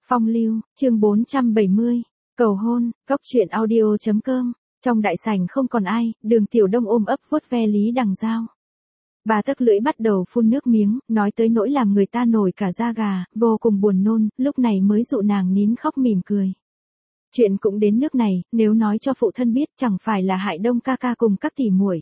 Phong lưu, chương 470, cầu hôn, cóc truyện audio.com, trong đại sảnh không còn ai, Đường Tiểu Đông ôm ấp vuốt ve Lý Đằng Giao. Bà tấc lưỡi bắt đầu phun nước miếng, nói tới nỗi làm người ta nổi cả da gà, vô cùng buồn nôn, lúc này mới dụ nàng nín khóc mỉm cười. Chuyện cũng đến nước này, nếu nói cho phụ thân biết chẳng phải là hại Đông ca ca cùng các tỷ muội.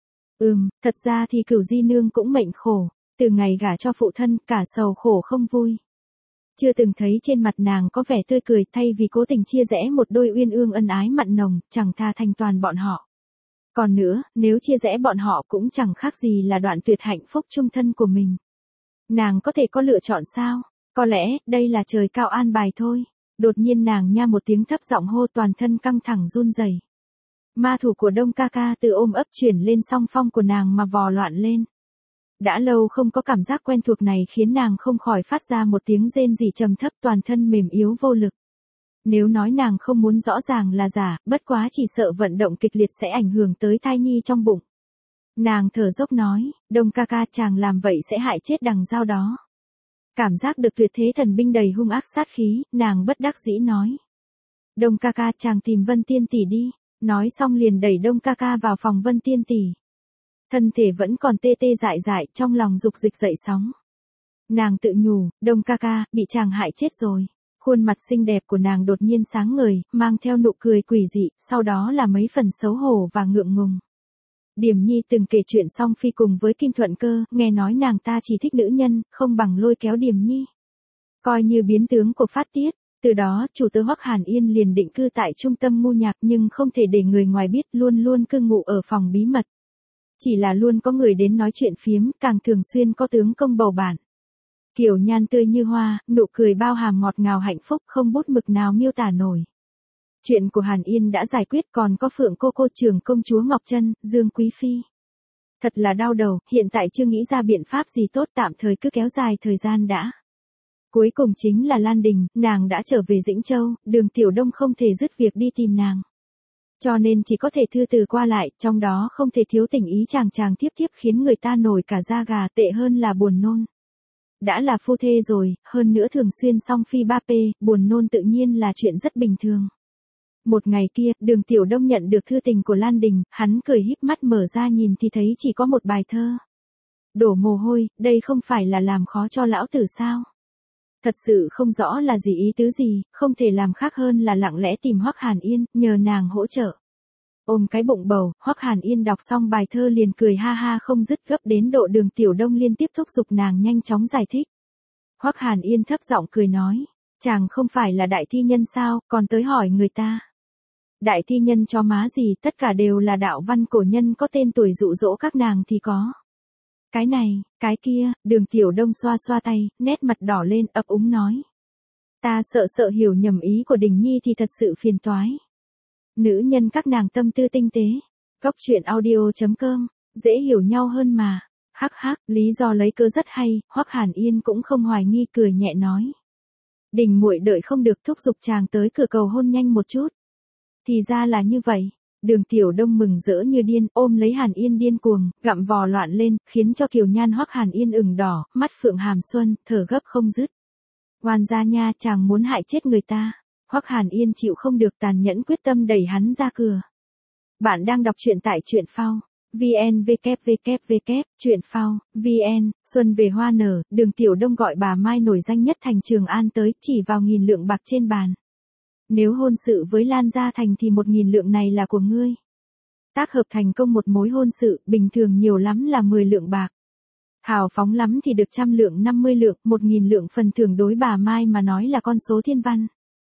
Thật ra thì Cửu Di Nương cũng mệnh khổ, từ ngày gả cho phụ thân cả sầu khổ không vui. Chưa từng thấy trên mặt nàng có vẻ tươi cười, thay vì cố tình chia rẽ một đôi uyên ương ân ái mặn nồng, chẳng tha thành toàn bọn họ. Còn nữa, nếu chia rẽ bọn họ cũng chẳng khác gì là đoạn tuyệt hạnh phúc chung thân của mình. Nàng có thể có lựa chọn sao? Có lẽ, đây là trời cao an bài thôi. Đột nhiên nàng nha một tiếng thấp giọng hô, toàn thân căng thẳng run rẩy. Ma thủ của Đông ca ca từ ôm ấp chuyển lên song phong của nàng mà vò loạn lên. Đã lâu không có cảm giác quen thuộc này khiến nàng không khỏi phát ra một tiếng rên rỉ trầm thấp, toàn thân mềm yếu vô lực. Nếu nói nàng không muốn rõ ràng là giả, bất quá chỉ sợ vận động kịch liệt sẽ ảnh hưởng tới thai nhi trong bụng. Nàng thở dốc nói, Đông ca ca, chàng làm vậy sẽ hại chết Đằng Giao đó. Cảm giác được tuyệt thế thần binh đầy hung ác sát khí, nàng bất đắc dĩ nói. Đông ca ca, chàng tìm Vân Tiên tỷ đi. Nói xong liền đẩy Đông ca ca vào phòng Vân Tiên tỷ. Thân thể vẫn còn tê tê dại dại, trong lòng dục dịch dậy sóng. Nàng tự nhủ, Đông ca ca, bị chàng hại chết rồi. Khuôn mặt xinh đẹp của nàng đột nhiên sáng ngời, mang theo nụ cười quỷ dị, sau đó là mấy phần xấu hổ và ngượng ngùng. Điềm Nhi từng kể chuyện Song Phi cùng với Kim Thuận Cơ, nghe nói nàng ta chỉ thích nữ nhân, không bằng lôi kéo Điềm Nhi. Coi như biến tướng của phát tiết. Từ đó, chủ tớ Hoắc Hàn Yên liền định cư tại trung tâm Ngu Nhạc, nhưng không thể để người ngoài biết, luôn luôn cư ngụ ở phòng bí mật. Chỉ là luôn có người đến nói chuyện phiếm, càng thường xuyên có tướng công bầu bạn. Kiểu nhan tươi như hoa, nụ cười bao hàm ngọt ngào hạnh phúc, không bút mực nào miêu tả nổi. Chuyện của Hàn Yên đã giải quyết, còn có Phượng cô trưởng công chúa Ngọc Trân, Dương Quý Phi. Thật là đau đầu, hiện tại chưa nghĩ ra biện pháp gì tốt, tạm thời cứ kéo dài thời gian đã. Cuối cùng chính là Lan Đình, nàng đã trở về Dĩnh Châu, Đường Tiểu Đông không thể dứt việc đi tìm nàng. Cho nên chỉ có thể thư từ qua lại, trong đó không thể thiếu tình ý chàng tiếp khiến người ta nổi cả da gà, tệ hơn là buồn nôn. Đã là phu thê rồi, hơn nữa thường xuyên song phi ba p, buồn nôn tự nhiên là chuyện rất bình thường. Một ngày kia, Đường Tiểu Đông nhận được thư tình của Lan Đình, hắn cười híp mắt mở ra nhìn thì thấy chỉ có một bài thơ. Đổ mồ hôi, đây không phải là làm khó cho lão tử sao? Thật sự không rõ là gì ý tứ gì, không thể làm khác hơn là lặng lẽ tìm Hoắc Hàn Yên, nhờ nàng hỗ trợ. Ôm cái bụng bầu, Hoắc Hàn Yên đọc xong bài thơ liền cười ha ha không dứt, gấp đến độ Đường Tiểu Đông liên tiếp thúc giục nàng nhanh chóng giải thích. Hoắc Hàn Yên thấp giọng cười nói, chàng không phải là đại thi nhân sao, còn tới hỏi người ta. Đại thi nhân cho má gì, tất cả đều là đạo văn cổ nhân có tên tuổi dụ dỗ các nàng thì có. Cái này, cái kia, Đường Tiểu Đông xoa xoa tay, nét mặt đỏ lên, ấp úng nói. Ta sợ hiểu nhầm ý của Đình Nhi thì thật sự phiền toái. Nữ nhân các nàng tâm tư tinh tế. Cóc truyện audio.com, dễ hiểu nhau hơn mà. Hắc hắc, lý do lấy cớ rất hay, Hoắc Hàn Yên cũng không hoài nghi, cười nhẹ nói. Đình muội đợi không được, thúc giục chàng tới cửa cầu hôn nhanh một chút. Thì ra là như vậy. Đường Tiểu Đông mừng rỡ như điên, ôm lấy Hàn Yên điên cuồng, gặm vò loạn lên, khiến cho kiều nhan Hoắc Hàn Yên ửng đỏ, mắt phượng hàm xuân, thở gấp không dứt. Oan gia nha, chàng muốn hại chết người ta. Hoắc Hàn Yên chịu không được, tàn nhẫn quyết tâm đẩy hắn ra cửa. Bạn đang đọc truyện tại truyện phao. VN www. Truyện phao, VN, xuân về hoa nở, Đường Tiểu Đông gọi bà Mai nổi danh nhất thành Trường An tới, chỉ vào 1.000 lượng bạc trên bàn. Nếu hôn sự với Lan Gia Thành thì 1.000 lượng này là của ngươi. Tác hợp thành công một mối hôn sự, bình thường nhiều lắm là 10 lượng bạc. Hào phóng lắm thì được 100 lượng 50 lượng, 1.000 lượng phần thưởng đối bà Mai mà nói là con số thiên văn.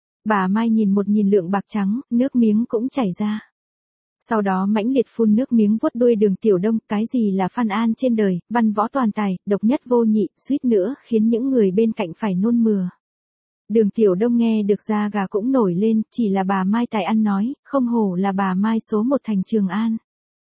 Bà Mai nhìn 1.000 lượng bạc trắng, nước miếng cũng chảy ra. Sau đó mãnh liệt phun nước miếng vuốt đuôi Đường Tiểu Đông, cái gì là Phan An trên đời, văn võ toàn tài, độc nhất vô nhị, suýt nữa khiến những người bên cạnh phải nôn mửa. Đường Tiểu Đông nghe được da gà cũng nổi lên, chỉ là bà Mai tài ăn nói, không hổ là bà Mai số 1 thành Trường An.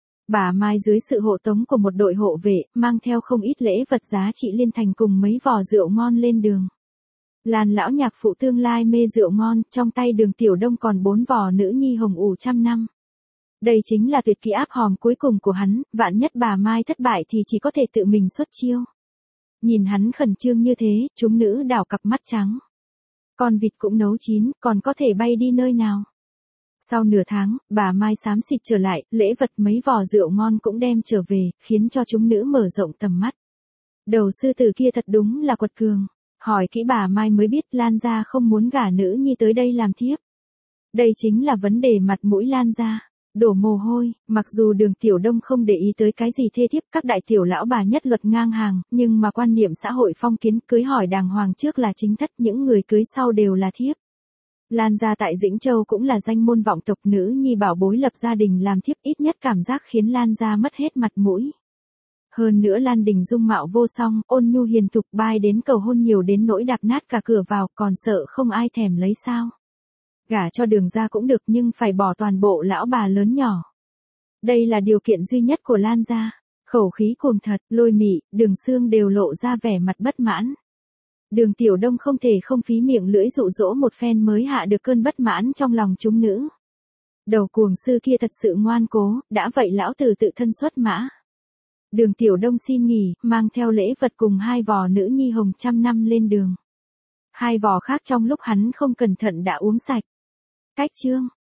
Bà Mai dưới sự hộ tống của một đội hộ vệ, mang theo không ít lễ vật giá trị liên thành cùng mấy vò rượu ngon lên đường. Lan lão nhạc phụ tương lai mê rượu ngon, trong tay Đường Tiểu Đông còn 4 vò nữ nhi hồng ủ trăm năm. Đây chính là tuyệt kỹ áp hòm cuối cùng của hắn, vạn nhất bà Mai thất bại thì chỉ có thể tự mình xuất chiêu. Nhìn hắn khẩn trương như thế, chúng nữ đảo cặp mắt trắng. Con vịt cũng nấu chín, còn có thể bay đi nơi nào. Sau nửa tháng, bà Mai xám xịt trở lại, lễ vật mấy vò rượu ngon cũng đem trở về, khiến cho chúng nữ mở rộng tầm mắt. Đầu sư tử kia thật đúng là quật cường. Hỏi kỹ bà Mai mới biết Lan gia không muốn gả nữ nhi tới đây làm thiếp. Đây chính là vấn đề mặt mũi Lan gia. Đổ mồ hôi, mặc dù Đường Tiểu Đông không để ý tới cái gì thê thiếp, các đại tiểu lão bà nhất luật ngang hàng, nhưng mà quan niệm xã hội phong kiến cưới hỏi đàng hoàng trước là chính thất, những người cưới sau đều là thiếp. Lan gia tại Dĩnh Châu cũng là danh môn vọng tộc, nữ nhi bảo bối lập gia đình làm thiếp ít nhất cảm giác khiến Lan gia mất hết mặt mũi. Hơn nữa Lan Đình dung mạo vô song, ôn nhu hiền thục, bai đến cầu hôn nhiều đến nỗi đạp nát cả cửa vào, còn sợ không ai thèm lấy sao. Gả cho Đường gia cũng được nhưng phải bỏ toàn bộ lão bà lớn nhỏ. Đây là điều kiện duy nhất của Lan gia. Khẩu khí cuồng thật, Lôi Mị, Đường Xương đều lộ ra vẻ mặt bất mãn. Đường Tiểu Đông không thể không phí miệng lưỡi dụ dỗ một phen mới hạ được cơn bất mãn trong lòng chúng nữ. Đầu cuồng sư kia thật sự ngoan cố, đã vậy lão tử tự thân xuất mã. Đường Tiểu Đông xin nghỉ, mang theo lễ vật cùng 2 vò nữ nhi hồng trăm năm lên đường. 2 vò khác trong lúc hắn không cẩn thận đã uống sạch. Cách chương